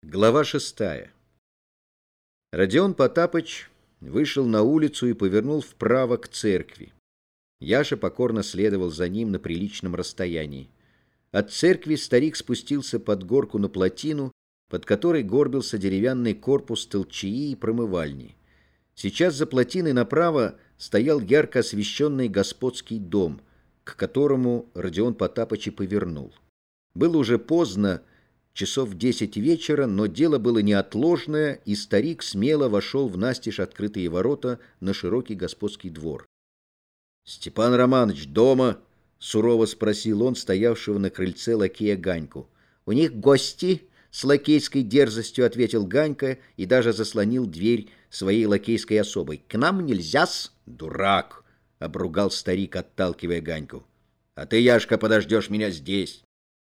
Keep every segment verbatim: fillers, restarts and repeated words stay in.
Глава шестая. Родион Потапыч вышел на улицу и повернул вправо к церкви. Яша покорно следовал за ним на приличном расстоянии. От церкви старик спустился под горку на плотину, под которой горбился деревянный корпус толчаи и промывальни. Сейчас за плотиной направо стоял ярко освещенный господский дом, к которому Родион Потапыч и повернул. Было уже поздно, часов десять вечера, но дело было неотложное, и старик смело вошел в настежь открытые ворота на широкий господский двор. «Степан Романович дома?» — сурово спросил он стоявшего на крыльце лакея Ганьку. «У них гости?» — с лакейской дерзостью ответил Ганька и даже заслонил дверь своей лакейской особой. «К нам нельзя-с!» «Дурак!» — обругал старик, отталкивая Ганьку. «А ты, Яшка, подождешь меня здесь!»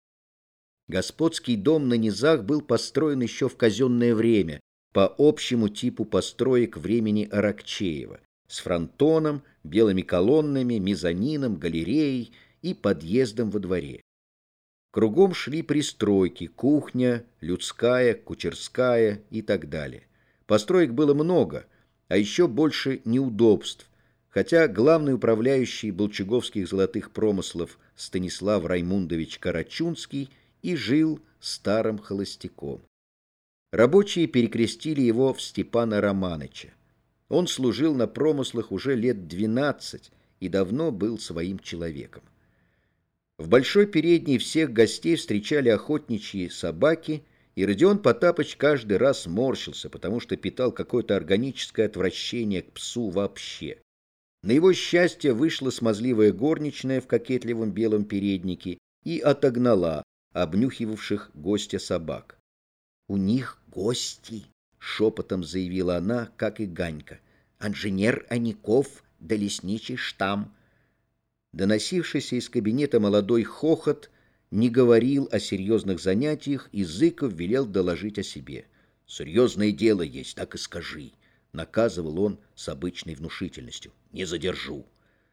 Господский дом на низах был построен еще в казенное время, по общему типу построек времени Аракчеева, с фронтоном, белыми колоннами, мезонином, галереей и подъездом во дворе. Кругом шли пристройки, кухня, людская, кучерская и так далее. Построек было много, а еще больше неудобств, хотя главный управляющий Болчаговских золотых промыслов Станислав Раймундович Карачунский и жил старым холостяком. Рабочие перекрестили его в Степана Романыча. Он служил на промыслах уже лет двенадцать и давно был своим человеком. В большой передней всех гостей встречали охотничьи собаки, и Родион Потапыч каждый раз морщился, потому что питал какое-то органическое отвращение к псу вообще. На его счастье вышла смазливая горничная в кокетливом белом переднике и отогнала обнюхивавших гостя собак. «У них гости!» — шепотом заявила она, как и Ганька. «Инженер Аников да лесничий штамм». Доносившийся из кабинета молодой хохот не говорил о серьезных занятиях, и Зыков велел доложить о себе. «Серьезное дело есть, так и скажи», — наказывал он с обычной внушительностью. «Не задержу».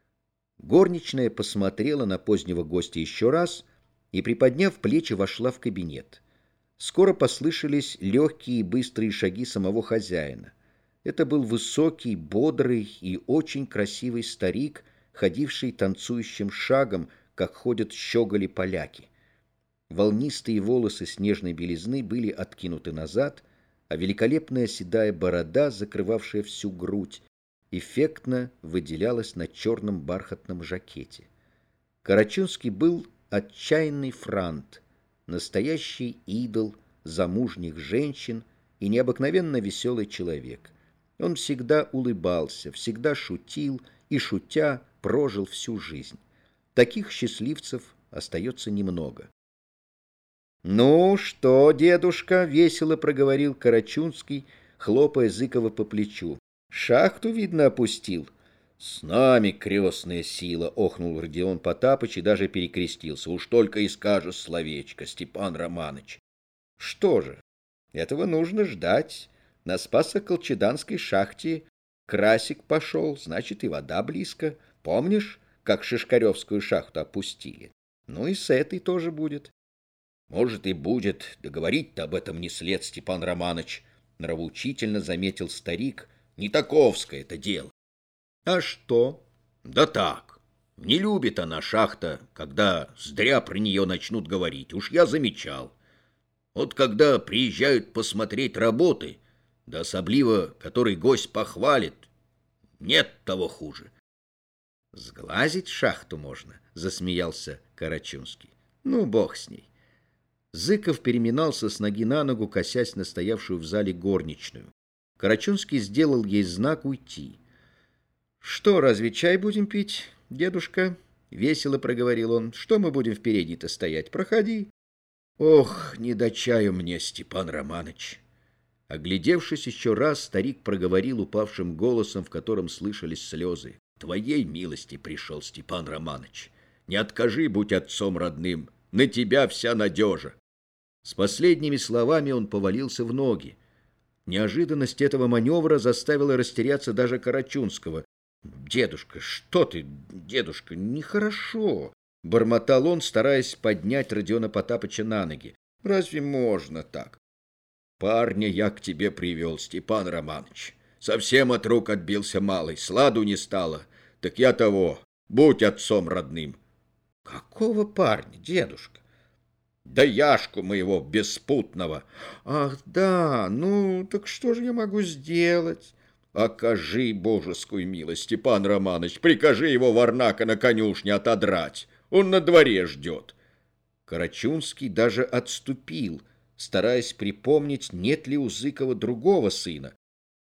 Горничная посмотрела на позднего гостя еще раз и, приподняв плечи, вошла в кабинет. Скоро послышались легкие и быстрые шаги самого хозяина. Это был высокий, бодрый и очень красивый старик, ходивший танцующим шагом, как ходят щеголи-поляки. Волнистые волосы снежной белизны были откинуты назад, а великолепная седая борода, закрывавшая всю грудь, эффектно выделялась на черном бархатном жакете. Карачунский был отчаянный франт, настоящий идол замужних женщин и необыкновенно веселый человек. Он всегда улыбался, всегда шутил и, шутя, прожил всю жизнь. Таких счастливцев остается немного. «Ну что, дедушка?» — весело проговорил Карачунский, хлопая Зыкова по плечу. «Шахту, видно, опустил». «С нами крестная сила!» — охнул Родион Потапыч и даже перекрестился. «Уж только и скажешь словечко, Степан Романыч». «Что же, этого нужно ждать. На Спасо-Колчеданской шахте красик пошел, значит, и вода близко. Помнишь, как Шишкаревскую шахту опустили? Ну и с этой тоже будет». «Может, и будет. Договорить-то об этом не след, Степан Романыч», — нравоучительно заметил старик. «Не таковское это дело». «А что?» «Да так. Не любит она, шахта, когда зря про нее начнут говорить. Уж я замечал. Вот когда приезжают посмотреть работы, да особливо, который гость похвалит, нет того хуже». «Сглазить шахту можно», — засмеялся Карачунский. «Ну, бог с ней». Зыков переминался с ноги на ногу, косясь на стоявшую в зале горничную. Карачунский сделал ей знак уйти. «Что, разве чай будем пить, дедушка?» — весело проговорил он. «Что мы будем в передней-то стоять? Проходи». «Ох, не до чаю мне, Степан Романыч!» Оглядевшись еще раз, старик проговорил упавшим голосом, в котором слышались слезы. «Твоей милости пришел, Степан Романыч. Не откажи, будь отцом родным. На тебя вся надежа». С последними словами он повалился в ноги. Неожиданность этого маневра заставила растеряться даже Карачунского. «Дедушка, что ты, дедушка, нехорошо!» — бормотал он, стараясь поднять Родиона Потапыча на ноги. «Разве можно так?» Парня я к тебе привел, Степан Романович. Совсем от рук отбился малый, сладу не стало. Так я того, будь отцом родным. Какого парня, дедушка? Да Яшку моего беспутного. Ах, да, ну, так что же я могу сделать? Окажи божескую милость, Степан Романович, прикажи его варнака на конюшне отодрать. Он на дворе ждет. Карачунский даже отступил, стараясь припомнить, нет ли у Зыкова другого сына,